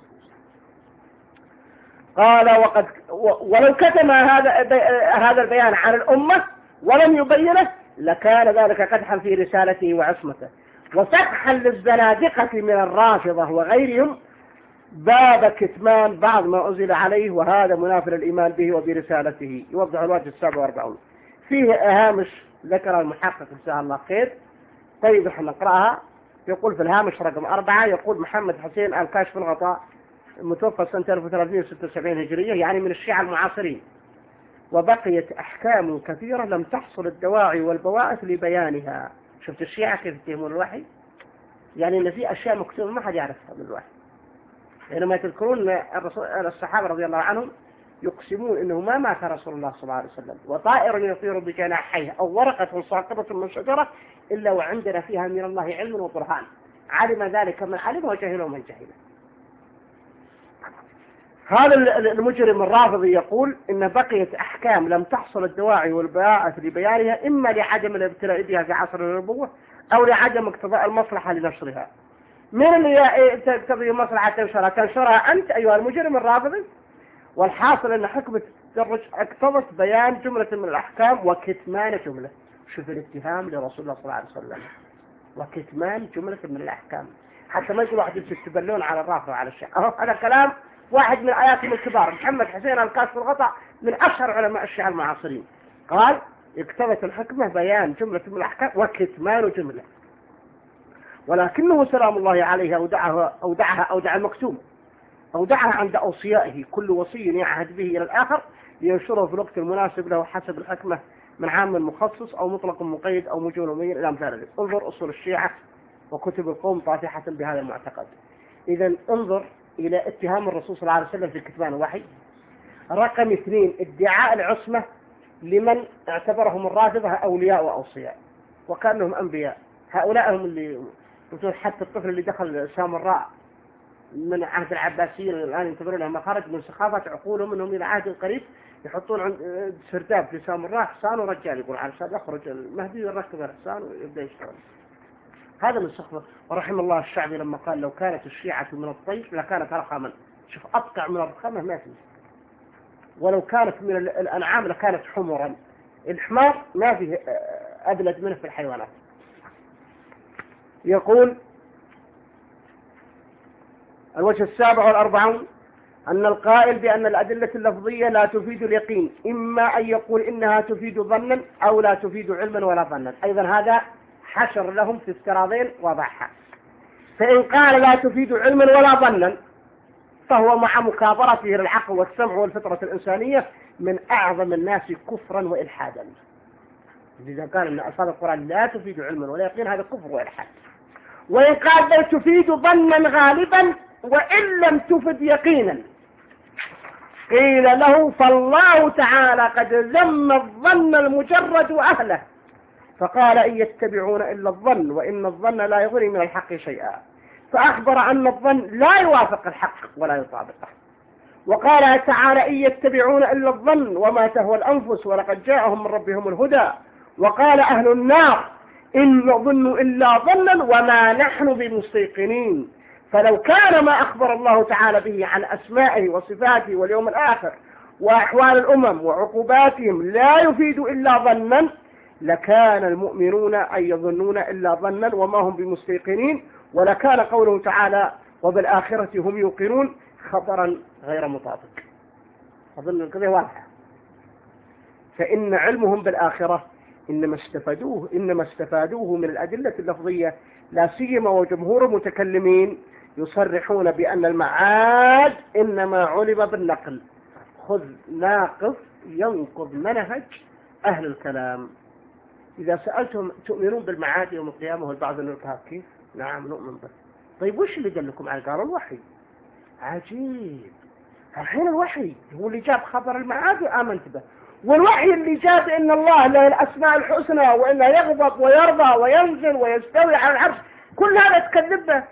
قال وقد ولو كتم هذا هذا البيان عن الأمة ولم يبينه لكان ذلك قدحا في رسالته وعصمته وفتحا للزنادقة من الرافضة وغيرهم باب كتمان بعض ما أنزل عليه، وهذا منافر الإيمان به وبرسالته. يوضح الواجب السابع والأربعون. فيه هامش ذكر المحقق إن شاء الله خير. طيب احنا نقرأها. يقول في الهامش رقم أربعة، يقول محمد حسين آل كاشف الغطاء متوفى سنة ألف وثلاثمائة وستة وسبعين هجرية، يعني من الشيعة المعاصرين، وبقيت أحكام كثيرة لم تحصل الدواعي والبواعث لبيانها. شفت الشيعة كيف يتهمون الوحي؟ يعني إن في أشياء مكتوبة ما حد يعرفها من الوحي. حينما يذكرون الصحابة رضي الله عنهم يقسمون إنه ما مات رسول الله صلى الله عليه وسلم وطائر يطير بجناحيه أو ورقة ساقطة من شجرة إلا وعندنا فيها من الله علم وبرهان، علم ذلك من علم وجهل من جهل. هذا المجرم الرافضي يقول إن بقيت أحكام لم تحصل الدواعي والبراءة لبيانها إما لعدم الابتلاء بها في عصر النبوة أو لعدم اقتضاء المصلحة لنشرها. من اللي تقتضي المصلحة تنشرها؟ تنشرها أنت أيها المجرم الرافضي. والحاصل أن حكم التدرج اقتضت بيان جملة من الأحكام وكتمان جملة. شوف الاتهام لرسول الله صلى الله عليه وسلم، وكتمان جملة من الأحكام، حتى ما يقول واحد يستبلون على الرافضة وعلى الشيعة. هذا كلام واحد من آياتهم الكبار محمد حسين الكاشف الغطاء من أشهر علماء الشيعة المعاصرين، قال اقتضت الحكمة بيان جملة من الأحكام وكتمان جملة، ولكنه سلام الله عليه أودعها أودعها أودع المكتوم، أودعها عند أوصيائه كل وصي يعهد به إلى الآخر لينشره في الوقت المناسب له حسب الحكمة من عام مخصص أو مطلق مقيد أو مجمل مبين إلى أمثال ذلك. انظر أصول الشيعة وكتب القوم طافحة بهذا المعتقد. إذا انظر إلى اتهام الرسول صلى الله عليه وسلم في كتمان الوحي. رقم اثنين، ادعاء العصمة لمن اعتبرهم الرافضة أولياء وأوصياء وكأنهم أنبياء. هؤلاء هم اللي حتى الطفل اللي دخل سامراء من عهد العباسيين الآن ينتظرون لما خرج من سخافة عقولهم انهم الى عهد قريب يحطون عند سرداب في سامراء حصان ورجال، يقول علشان يخرج المهدي يركب الحصان ويبدا يشتغل. هذا من سخفه. ورحم الله الشعبي لما قال لو كانت الشيعة من الطير لكانت رخما. شوف أبقع من الرخامة ما فيه. ولو كانت من الأنعام لكانت حمرا. الحمار ما فيه أبلد منه في الحيوانات. يقول الوجه السابع والأربعون أن القائل بأن الأدلة اللفظية لا تفيد اليقين إما أن يقول إنها تفيد ظنا أو لا تفيد علما ولا ظنا. أيضا هذا حشر لهم في افتراضين وضعها. فإن قال لا تفيد علما ولا ظنا فهو مع مكابرته للعقل والسمع والفطرة الإنسانية من أعظم الناس كفرا وإلحادا. إذا قال أن ألفاظ القرآن لا تفيد علما ولا يقين هذا كفر وإلحاد. وإن قال بل تفيد ظنا غالبا وإن لم تفد يقينا قيل له فالله تعالى قد ذم الظن المجرد أهله فقال إن يتبعون إلا الظن وإن الظن لا يغني من الحق شيئا، فأخبر أن الظن لا يوافق الحق ولا يطابقه. وقال تعالى إن يتبعون إلا الظن وما تهوى الأنفس ولقد جاءهم من ربهم الهدى. وقال أهل النار إن نظن إلا ظنا وما نحن بمستيقنين. فلو كان ما أخبر الله تعالى به عن أسمائه وصفاته واليوم الآخر وأحوال الأمم وعقوباتهم لا يفيد إلا ظنا لكان المؤمنون أن يظنون إلا ظنا وما هم بمستيقنين، ولكان قوله تعالى وبالآخرة هم يوقنون خبرا غير مطابق. أظن القضية واضحة. فإن علمهم بالآخرة إنما استفادوه إنما استفادوه من الأدلة اللفظية، لا سيما وجمهور المتكلمين يصرحون بأن المعاد إنما علم بالنقل. خذ ناقص ينقض منهج أهل الكلام. إذا سألتم تؤمنون بالمعاد يوم القيامة والبعض نلقاها كيف؟ نعم نؤمن به. طيب وش اللي دلكم على قال الوحي؟ عجيب. الحين الوحي هو اللي جاب خبر المعاد وآمنت به، والوحي اللي جاب إن الله له الأسماء الحسنى وإنه يغضب ويرضى وينزل ويستوي على العرش، كل هذا تكذب به.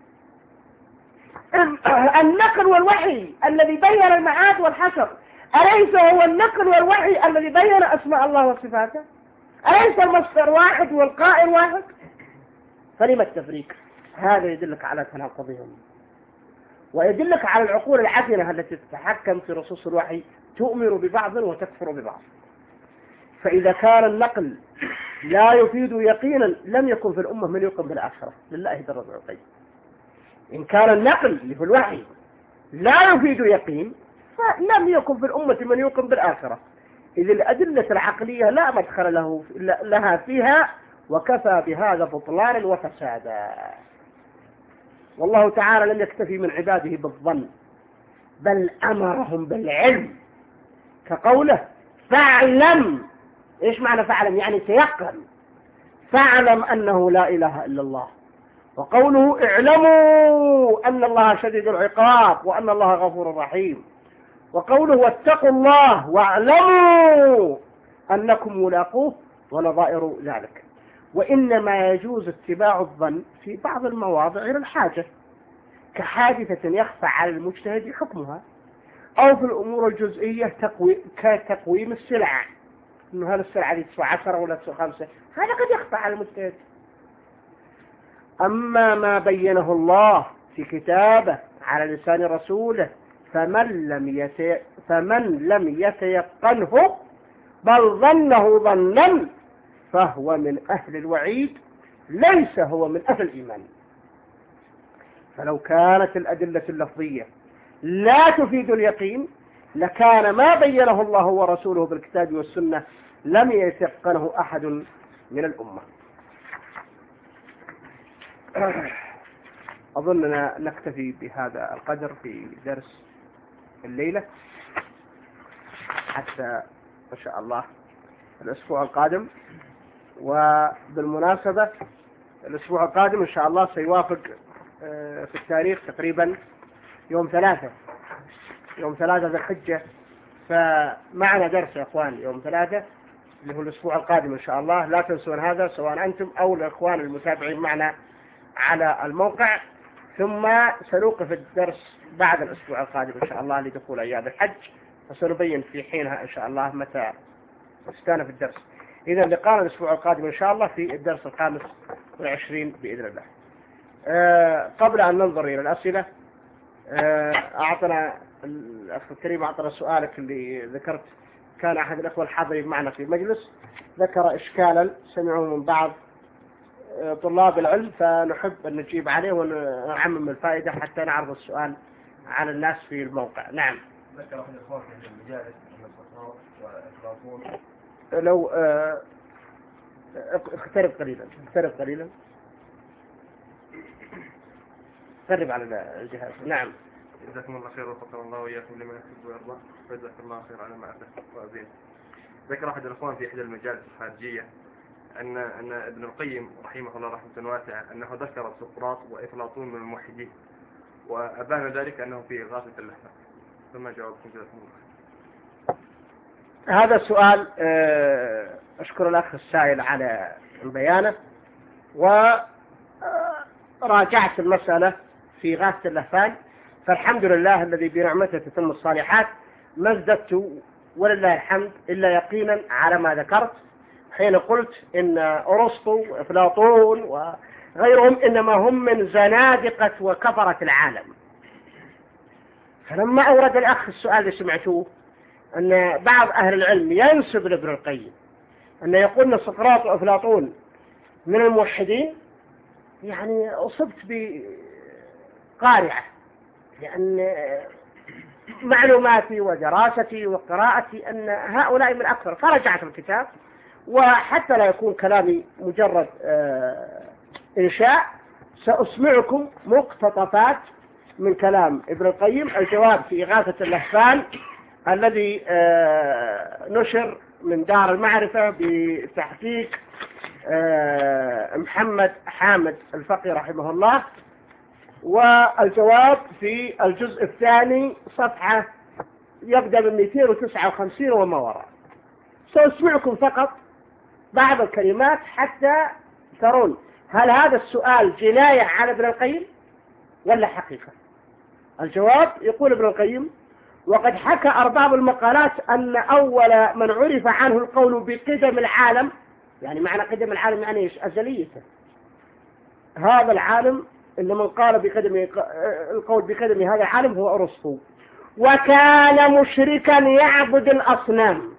النقل والوحي الذي بين المعاد والحشر أليس هو النقل والوحي الذي بين أسماء الله وصفاته؟ أليس المصدر واحد والقائل واحد؟ فلما التفريق؟ هذا يدلك على تناقضهم ويدلك على العقول العفنة التي تتحكم في رصوص الوحي، تؤمر ببعض وتكفر ببعض. فإذا كان النقل لا يفيد يقينا لم يكن في الأمة من يقم بالآخرة، لله در العقيد. إن كان النقل اللي في الوحي لا يفيد يقين فلم يكن في الأمة من يقم بالآخرة، إذ الأدلة العقلية لا مدخل له لها فيها، وكفى بهذا بطلانا وفسادا. والله تعالى لم يكتفي من عباده بالظن بل أمرهم بالعلم، كقوله فاعلم. إيش معنى فاعلم؟ يعني تيقن. فاعلم أنه لا إله إلا الله. وقوله اعلموا أن الله شديد العقاب وأن الله غفور رحيم. وقوله واتقوا الله واعلموا أنكم ملاقوه ونظائر ذلك. وإنما يجوز اتباع الظن في بعض المواضع إلى الحاجة، كحادثة يخفى على المجتهد حكمها أو في الأمور الجزئية تقوي كتقويم السلع، إنه هل السلعة دي تسوى عشرة ولا تسوى خمسة، هذا قد يخفى على المجتهد. أما ما بينه الله في كتابه على لسان رسوله فمن لم يتي... فمن لم يتيقنه بل ظنه ظنا فهو من أهل الوعيد ليس هو من أهل الإيمان. فلو كانت الأدلة اللفظية لا تفيد اليقين لكان ما بينه الله ورسوله بالكتاب والسنة لم يتيقنه أحد من الأمة. أظننا نكتفي بهذا القدر في درس الليلة حتى إن شاء الله الأسبوع القادم. وبالمناسبة الأسبوع القادم إن شاء الله سيوافق في التاريخ تقريبا يوم ثلاثة يوم ثلاثة ذي الحجة، فمعنا درس يا أخوان يوم ثلاثة اللي هو الأسبوع القادم إن شاء الله. لا تنسون هذا سواء أنتم أو الأخوان المتابعين معنا على الموقع. ثم سنوقف الدرس بعد الأسبوع القادم إن شاء الله لدخول أيام الحج، وسنبين في حينها إن شاء الله متى استأنف الدرس. إذا لقاءنا الأسبوع القادم إن شاء الله في الدرس الخامس والعشرين بإذن الله. أه قبل أن ننظر إلى الأسئلة أه أعطنا الأخ الكريم أعطنا سؤالك اللي ذكرت. كان أحد الأخوة الحاضرين معنا في المجلس ذكر إشكالا سمعوه من بعض طلاب العلم، فنحب أن نجيب عليه ونعمم الفائدة حتى نعرض السؤال على الناس في الموقع. نعم. ذكر أحد الأخوة في المجالس أن الصفراء وإفلاطون. لو اه اقترب قليلا اقترب قليلا قرب على الجهاز. نعم. جزاكم الله خير وفقنا الله وإياكم لما يحب ويرضى وجزاك الله خير على ما أتى وأزيد. ذكر أحد الأخوان في إحدى المجالس الخارجية أن أن ابن القيم رحمه الله رحمة واسعة أنه ذكر سقراط وإفلاطون من الموحدين، وأبان ذلك أنه في إغاثة اللحظة. ثم جوابكم جزاكم الله خير. هذا السؤال أشكر الأخ السائل على بيانه، وراجعت المسألة في إغاثة اللهفان، فالحمد لله الذي بنعمته تتم الصالحات. ما ازددت ولله الحمد إلا يقينا على ما ذكرت حين قلت إن أرسطو وأفلاطون وغيرهم إنما هم من زنادقة وكفرة العالم. فلما أورد الأخ السؤال اللي سمعتوه أن بعض أهل العلم ينسب لابن القيم أن يقول أن سقراط وأفلاطون من الموحدين، يعني أصبت بقارعة، لأن معلوماتي ودراستي وقراءتي أن هؤلاء من أكثر. فرجعت الكتاب، وحتى لا يكون كلامي مجرد إنشاء سأسمعكم مقتطفات من كلام ابن القيم الجواب في إغاثة اللهفان الذي نشر من دار المعرفة بتحقيق محمد حامد الفقي رحمه الله، والجواب في الجزء الثاني صفحة يبدأ من مئتين وتسعة وخمسين وما وراء. سأسمعكم فقط بعض الكلمات حتى ترون هل هذا السؤال جناية على ابن القيم ولا حقيقة. الجواب يقول ابن القيم: وقد حكى أرباب المقالات أن أول من عرف عنه القول بقدم العالم، يعني معنى قدم العالم يعني إيش؟ أزليته. هذا العالم اللي من قال بقدم القول بقدم هذا العالم هو أرسطو، وكان مشركا يعبد الأصنام.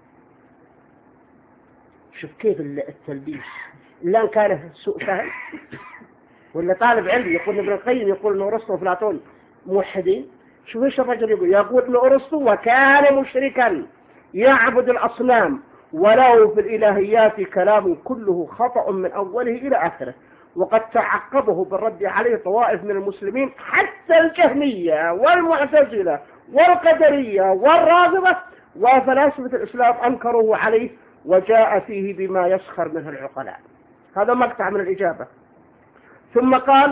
شوف كيف التلبيس، إلا أن كان سوء فهم ولا طالب علم يقول ابن القيم يقول إنه أرسطو وأفلاطون موحدين. شوف إيش الرجل يقول، يقول إنه أرسطو وكان مشركا يعبد الأصنام، وله في الإلهيات كلام كله خطأ من أوله إلى آخره، وقد تعقبه بالرد عليه طوائف من المسلمين حتى الجهمية والمعتزلة والقدرية والرافضة وفلاسفة الإسلام أنكروه عليه، وجاء فيه بما يسخر منه العقلاء. هذا مقطع من الإجابة. ثم قال: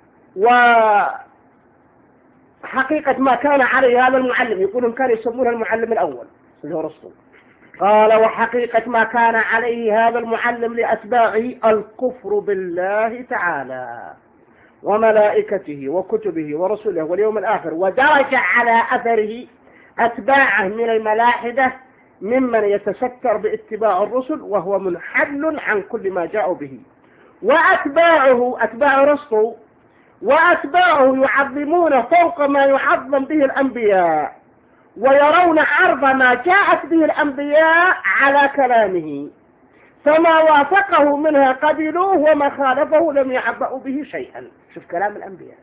وحقيقة ما كان عليه هذا المعلم، يقولون كانوا يسمونه المعلم الأول اللي هو أرسطو. قال: وحقيقة ما كان عليه هذا المعلم لأتباعه الكفر بالله تعالى وملائكته وكتبه ورسله واليوم الآخر، ودرج على أثره أتباعه من الملاحدة ممن يتستر باتباع الرسل وهو منحل عن كل ما جاءوا به، وأتباعه أتباع رسله وأتباعه يعظمون فوق ما يعظم به الأنبياء، ويرون عرض ما جاءت به الأنبياء على كلامه، فما وافقه منها قبلوه وما خالفه لم يعبأوا به شيئا. شوف كلام الأنبياء.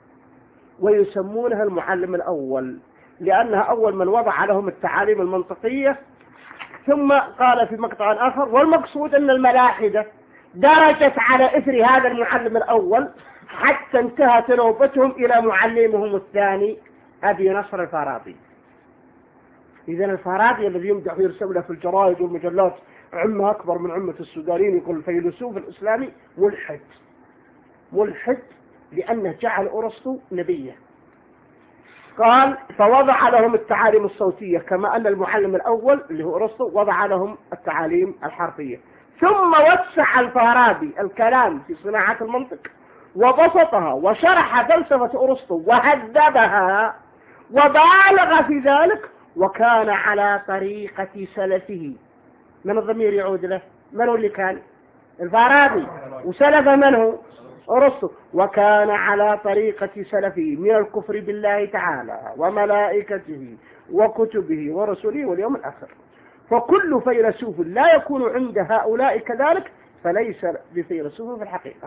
ويسمونها المعلم الأول لأنها أول من وضع لهم التعاليم المنطقية. ثم قال في مقطع آخر: والمقصود أن الملاحدة درجت على إثر هذا المعلم الأول حتى انتهت نوبتهم إلى معلمهم الثاني أبي نصر الفارابي. إذا الفارابي الذي يمدح ويرسل له في الجرائد والمجلات عمة أكبر من عمة السودانيين، يقول الفيلسوف الإسلامي ملحد ملحد لأنه جعل أرسطو نبيه. قال: فوضع لهم التعاليم الصوتية كما أن المعلم الأول اللي هو أرسطو وضع لهم التعاليم الحرفية. ثم وسع الفارابي الكلام في صناعة المنطق وبسطها وشرح فلسفة أرسطو وهذبها وبالغ في ذلك، وكان على طريقة سلفه. من الضمير يعود له؟ من هو اللي كان؟ الفارابي. وسلف من هو؟ أرسطو. وكان على طريقة سلفه من الكفر بالله تعالى وملائكته وكتبه ورسله واليوم الآخر. فكل فيلسوف لا يكون عند هؤلاء كذلك فليس بفيلسوف في الحقيقة.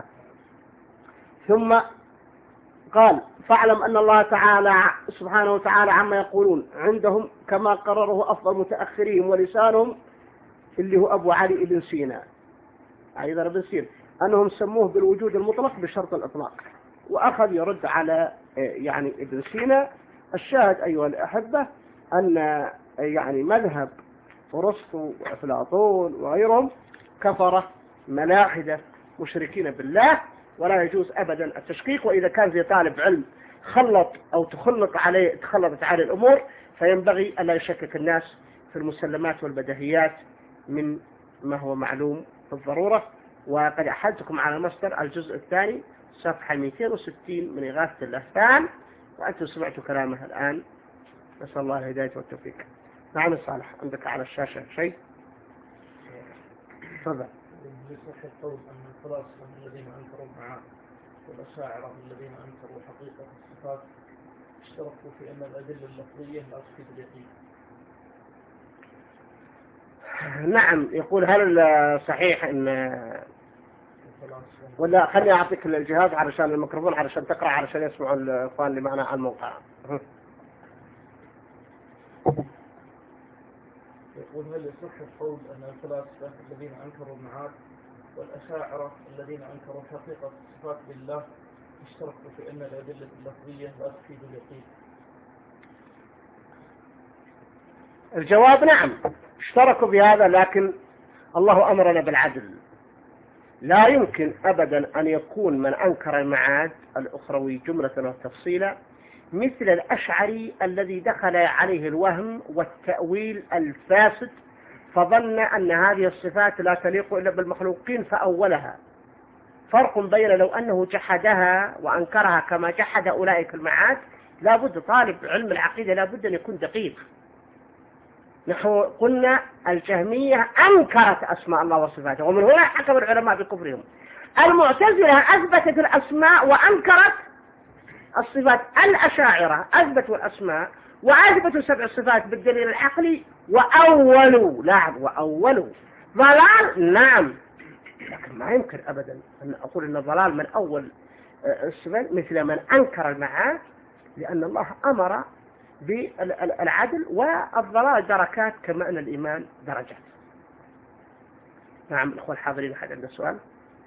ثم قال: فاعلم أن الله تعالى سبحانه وتعالى عما يقولون عندهم كما قرره أفضل متأخرين ولسانهم اللي هو أبو علي بن سينا أيضا ابن سينا، أنهم سموه بالوجود المطلق بشرط الإطلاق، وأخذ يرد على يعني ابن سينا. الشاهد أيها الأحبة أن يعني مذهب أرسطو وأفلاطون وغيرهم كفرة ملاحدة مشركين بالله، ولا يجوز أبدا التشكيك. وإذا كان في طالب علم خلط أو تخلط عليه تخلطت عليه الأمور فينبغي ألا يشكك الناس في المسلمات والبديهيات من ما هو معلوم بالضرورة. وقد أحدتكم على مصدر الجزء الثاني صفحة مئتين وستين من إغاثة الأهفان، وأنتم سمعتوا كلامه الآن. نسأل الله الهداية والتوفيق. نعم صالح، عندك على الشاشة شيء؟ تفضل. بصحة قول أن الفلاسفة الذين أنكروا المعاد والأشاعرة الذين أنكروا حقيقة الصفات اشتركوا في أن الأدلة اللفظية لا تفيد اليقين. نعم. يقول: هل صحيح أن ولا خليني أعطيك الجهاز علشان الميكروفون علشان تقرأ علشان يسمعوا الإخوان اللي معنا على الموقع. يقول: هل يصح القول أن الفلاسفة الذين أنكروا المعاد والأشاعرة الذين أنكروا حقيقة الصفات لله اشتركوا في أن الأدلة اللفظية لا تفيد اليقين؟ الجواب نعم، اشتركوا بهذا، لكن الله أمرنا بالعدل. لا يمكن أبدا أن يكون من أنكر المعاد الأخروي جملة وتفصيلا مثل الأشعري الذي دخل عليه الوهم والتأويل الفاسد فظن أن هذه الصفات لا تليق إلا بالمخلوقين فأولها. فرق بين لو أنه جحدها وأنكرها كما جحد أولئك المعاد. لا بد طالب علم العقيدة لا بد أن يكون دقيق. نحن قلنا الجهمية أنكرت أسماء الله وصفاته، ومن هنا حكم العلماء بكفرهم. المعتزلة أثبتت الأسماء وأنكرت الصفات. الأشاعرة أثبتوا الأسماء وأثبتوا سبع صفات بالدليل العقلي وأولوا. لا وأولوا ضلال. نعم، لكن ما يمكن أبدا أن أقول أن الضلال من أول الصفات مثل من أنكر المعاد، لأن الله أمر بالعدل، والضلال دركات كما أن الإيمان درجات. نعم الأخوة الحاضرين، أحد عنده سؤال؟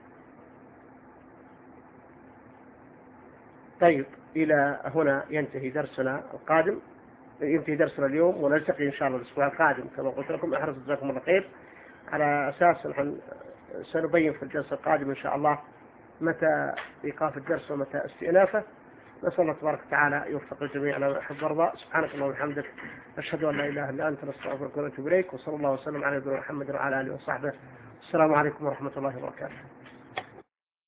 طيب، إلى هنا ينتهي درسنا القادم، ينتهي درسنا اليوم، ونلتقي إن شاء الله الأسبوع القادم كما قلت لكم. أحرص جزاكم الله خير. على أساس نحن سنبين في الجلسة القادمة إن شاء الله متى إيقاف الدرس ومتى استئنافه. نسأل الله تبارك وتعالى يوفق الجميع على حب الرضا. سبحانك اللهم وبحمدك، أشهد أن لا إله إلا أنت، نستغفرك ونتوب إليك، وصلى الله وسلم على نبينا محمد وعلى آله وصحبه. السلام عليكم ورحمة الله وبركاته.